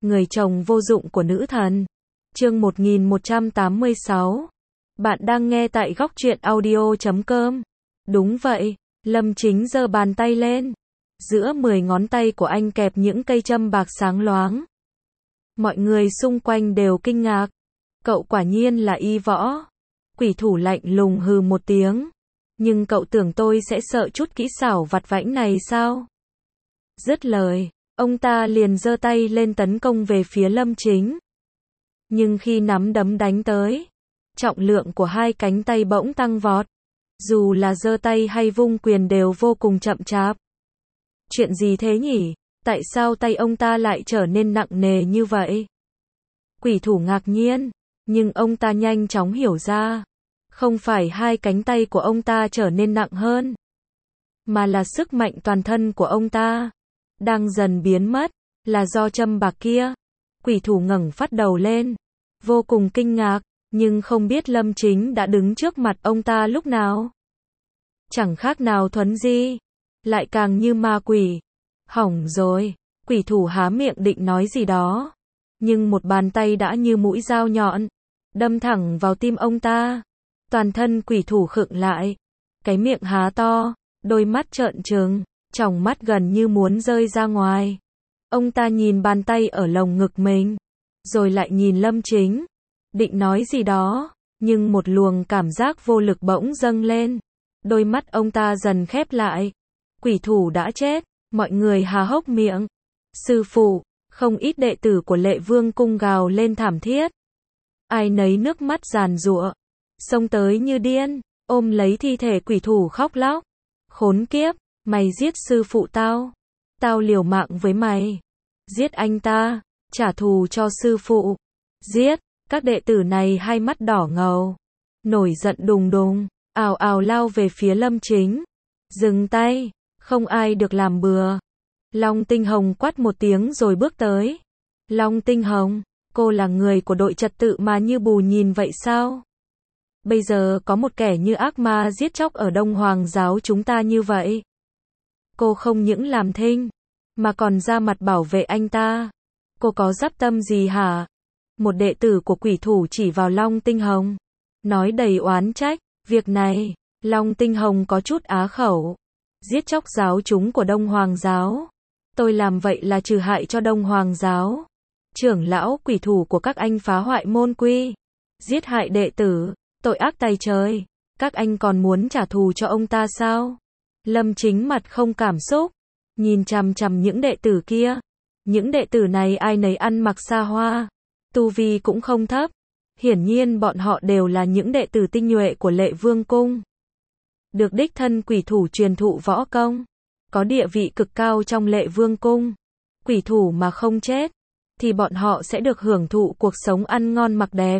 Người chồng vô dụng của nữ thần. Chương 1186. Bạn đang nghe tại góc truyện audio.com. Đúng vậy, Lâm Chính giơ bàn tay lên. Giữa 10 ngón tay của anh kẹp những cây châm bạc sáng loáng. Mọi người xung quanh đều kinh ngạc. Cậu quả nhiên là y võ. Quỷ thủ lạnh lùng hừ một tiếng. Nhưng cậu tưởng tôi sẽ sợ chút kỹ xảo vặt vãnh này sao? Dứt lời, ông ta liền giơ tay lên tấn công về phía Lâm Chính. Nhưng khi nắm đấm đánh tới, trọng lượng của hai cánh tay bỗng tăng vọt. Dù là giơ tay hay vung quyền đều vô cùng chậm chạp. Chuyện gì thế nhỉ? Tại sao tay ông ta lại trở nên nặng nề như vậy? Quỷ thủ ngạc nhiên, nhưng ông ta nhanh chóng hiểu ra. Không phải hai cánh tay của ông ta trở nên nặng hơn, mà là sức mạnh toàn thân của ông ta đang dần biến mất, là do châm bạc kia. Quỷ thủ ngẩng phát đầu lên, vô cùng kinh ngạc, nhưng không biết Lâm Chính đã đứng trước mặt ông ta lúc nào. Chẳng khác nào thuấn di, lại càng như ma quỷ. Hỏng rồi, quỷ thủ há miệng định nói gì đó, nhưng một bàn tay đã như mũi dao nhọn, đâm thẳng vào tim ông ta. Toàn thân quỷ thủ khựng lại, cái miệng há to, đôi mắt trợn trừng, tròng mắt gần như muốn rơi ra ngoài. Ông ta nhìn bàn tay ở lồng ngực mình, rồi lại nhìn Lâm Chính, định nói gì đó, nhưng một luồng cảm giác vô lực bỗng dâng lên. Đôi mắt ông ta dần khép lại. Quỷ thủ đã chết, mọi người há hốc miệng. Sư phụ, không ít đệ tử của Lệ Vương cung gào lên thảm thiết. Ai nấy nước mắt giàn giụa, xông tới như điên, ôm lấy thi thể quỷ thủ khóc lóc. Khốn kiếp, mày giết sư phụ tao. Tao liều mạng với mày. Giết anh ta, trả thù cho sư phụ. Giết, các đệ tử này hai mắt đỏ ngầu, nổi giận đùng đùng, ào ào lao về phía Lâm Chính. Dừng tay, không ai được làm bừa. Long Tinh Hồng quát một tiếng rồi bước tới. Long Tinh Hồng, cô là người của đội trật tự mà như bù nhìn vậy sao? Bây giờ có một kẻ như ác ma giết chóc ở Đông Hoàng giáo chúng ta như vậy. Cô không những làm thinh, mà còn ra mặt bảo vệ anh ta. Cô có dắp tâm gì hả? Một đệ tử của quỷ thủ chỉ vào Long Tinh Hồng, nói đầy oán trách. Việc này, Long Tinh Hồng có chút á khẩu. Giết chóc giáo chúng của Đông Hoàng giáo. Tôi làm vậy là trừ hại cho Đông Hoàng giáo. Trưởng lão quỷ thủ của các anh phá hoại môn quy, giết hại đệ tử, tội ác tày trời. Các anh còn muốn trả thù cho ông ta sao? Lâm Chính mặt không cảm xúc, nhìn chằm chằm những đệ tử kia. Những đệ tử này ai nấy ăn mặc xa hoa, tu vi cũng không thấp. Hiển nhiên bọn họ đều là những đệ tử tinh nhuệ của Lệ Vương cung, được đích thân quỷ thủ truyền thụ võ công, có địa vị cực cao trong Lệ Vương cung. Quỷ thủ mà không chết, thì bọn họ sẽ được hưởng thụ cuộc sống ăn ngon mặc đẹp.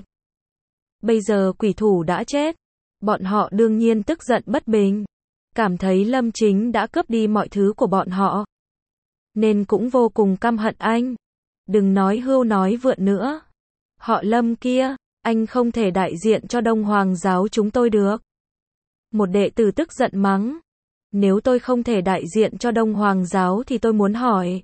Bây giờ quỷ thủ đã chết, bọn họ đương nhiên tức giận bất bình, cảm thấy Lâm Chính đã cướp đi mọi thứ của bọn họ, nên cũng vô cùng căm hận anh. Đừng nói hưu nói vượn nữa. Họ Lâm kia, anh không thể đại diện cho Đông Hoàng giáo chúng tôi được. Một đệ tử tức giận mắng. Nếu tôi không thể đại diện cho Đông Hoàng giáo thì tôi muốn hỏi,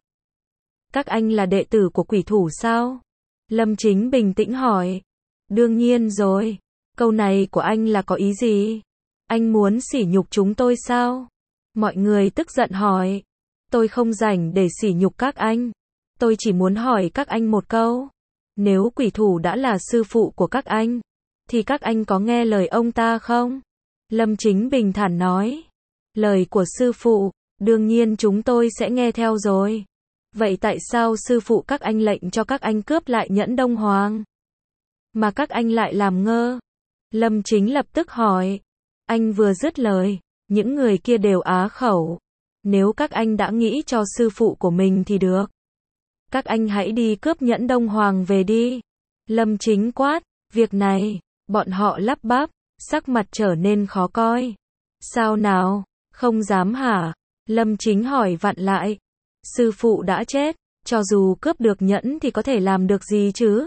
các anh là đệ tử của quỷ thủ sao? Lâm Chính bình tĩnh hỏi. Đương nhiên rồi. Câu này của anh là có ý gì? Anh muốn sỉ nhục chúng tôi sao? Mọi người tức giận hỏi. Tôi không rảnh để sỉ nhục các anh. Tôi chỉ muốn hỏi các anh một câu. Nếu quỷ thủ đã là sư phụ của các anh, thì các anh có nghe lời ông ta không? Lâm Chính bình thản nói. Lời của sư phụ, đương nhiên chúng tôi sẽ nghe theo rồi. Vậy tại sao sư phụ các anh lệnh cho các anh cướp lại nhẫn Đông Hoàng, mà các anh lại làm ngơ? Lâm Chính lập tức hỏi. Anh vừa dứt lời, những người kia đều á khẩu. Nếu các anh đã nghĩ cho sư phụ của mình thì được. Các anh hãy đi cướp nhẫn Đông Hoàng về đi. Lâm Chính quát. Việc này, bọn họ lắp bắp, sắc mặt trở nên khó coi. Sao nào, không dám hả? Lâm Chính hỏi vặn lại. Sư phụ đã chết, cho dù cướp được nhẫn thì có thể làm được gì chứ?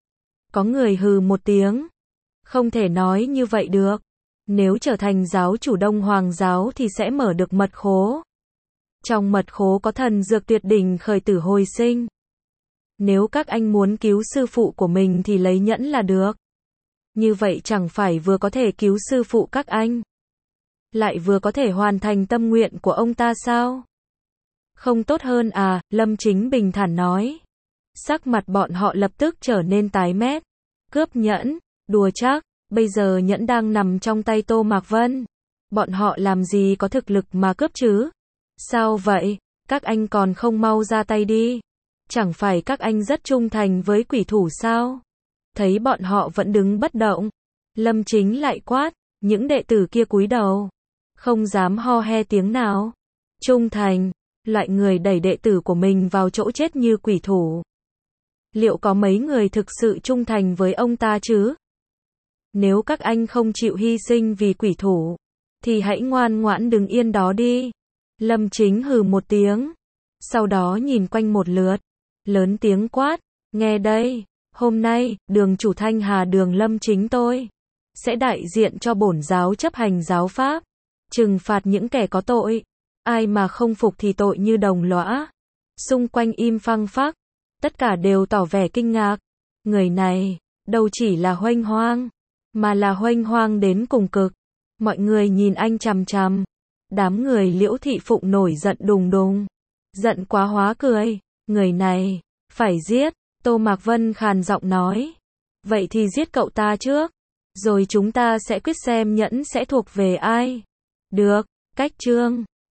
Có người hừ một tiếng. Không thể nói như vậy được. Nếu trở thành giáo chủ Đông Hoàng giáo thì sẽ mở được mật khố. Trong mật khố có thần dược tuyệt đỉnh khởi tử hồi sinh. Nếu các anh muốn cứu sư phụ của mình thì lấy nhẫn là được. Như vậy chẳng phải vừa có thể cứu sư phụ các anh, lại vừa có thể hoàn thành tâm nguyện của ông ta sao? Không tốt hơn à, Lâm Chính bình thản nói. Sắc mặt bọn họ lập tức trở nên tái mét. Cướp nhẫn, đùa chắc, bây giờ nhẫn đang nằm trong tay Tô Mạc Vân. Bọn họ làm gì có thực lực mà cướp chứ? Sao vậy? Các anh còn không mau ra tay đi. Chẳng phải các anh rất trung thành với quỷ thủ sao? Thấy bọn họ vẫn đứng bất động, Lâm Chính lại quát, những đệ tử kia cúi đầu, không dám ho he tiếng nào. Trung thành, loại người đẩy đệ tử của mình vào chỗ chết như quỷ thủ. Liệu có mấy người thực sự trung thành với ông ta chứ? Nếu các anh không chịu hy sinh vì quỷ thủ, thì hãy ngoan ngoãn đứng yên đó đi. Lâm Chính hừ một tiếng, sau đó nhìn quanh một lượt, lớn tiếng quát, nghe đây, hôm nay, đường chủ Thanh Hà đường Lâm Chính tôi sẽ đại diện cho bổn giáo chấp hành giáo pháp, trừng phạt những kẻ có tội. Ai mà không phục thì tội như đồng lõa. Xung quanh im phăng phắc, tất cả đều tỏ vẻ kinh ngạc. Người này, đâu chỉ là huênh hoang, mà là huênh hoang đến cùng cực. Mọi người nhìn anh chằm chằm. Đám người Liễu Thị Phụng nổi giận đùng đùng. Giận quá hóa cười. Người này, phải giết. Tô Mạc Vân khàn giọng nói. Vậy thì giết cậu ta trước, rồi chúng ta sẽ quyết xem nhẫn sẽ thuộc về ai. Được, cách chương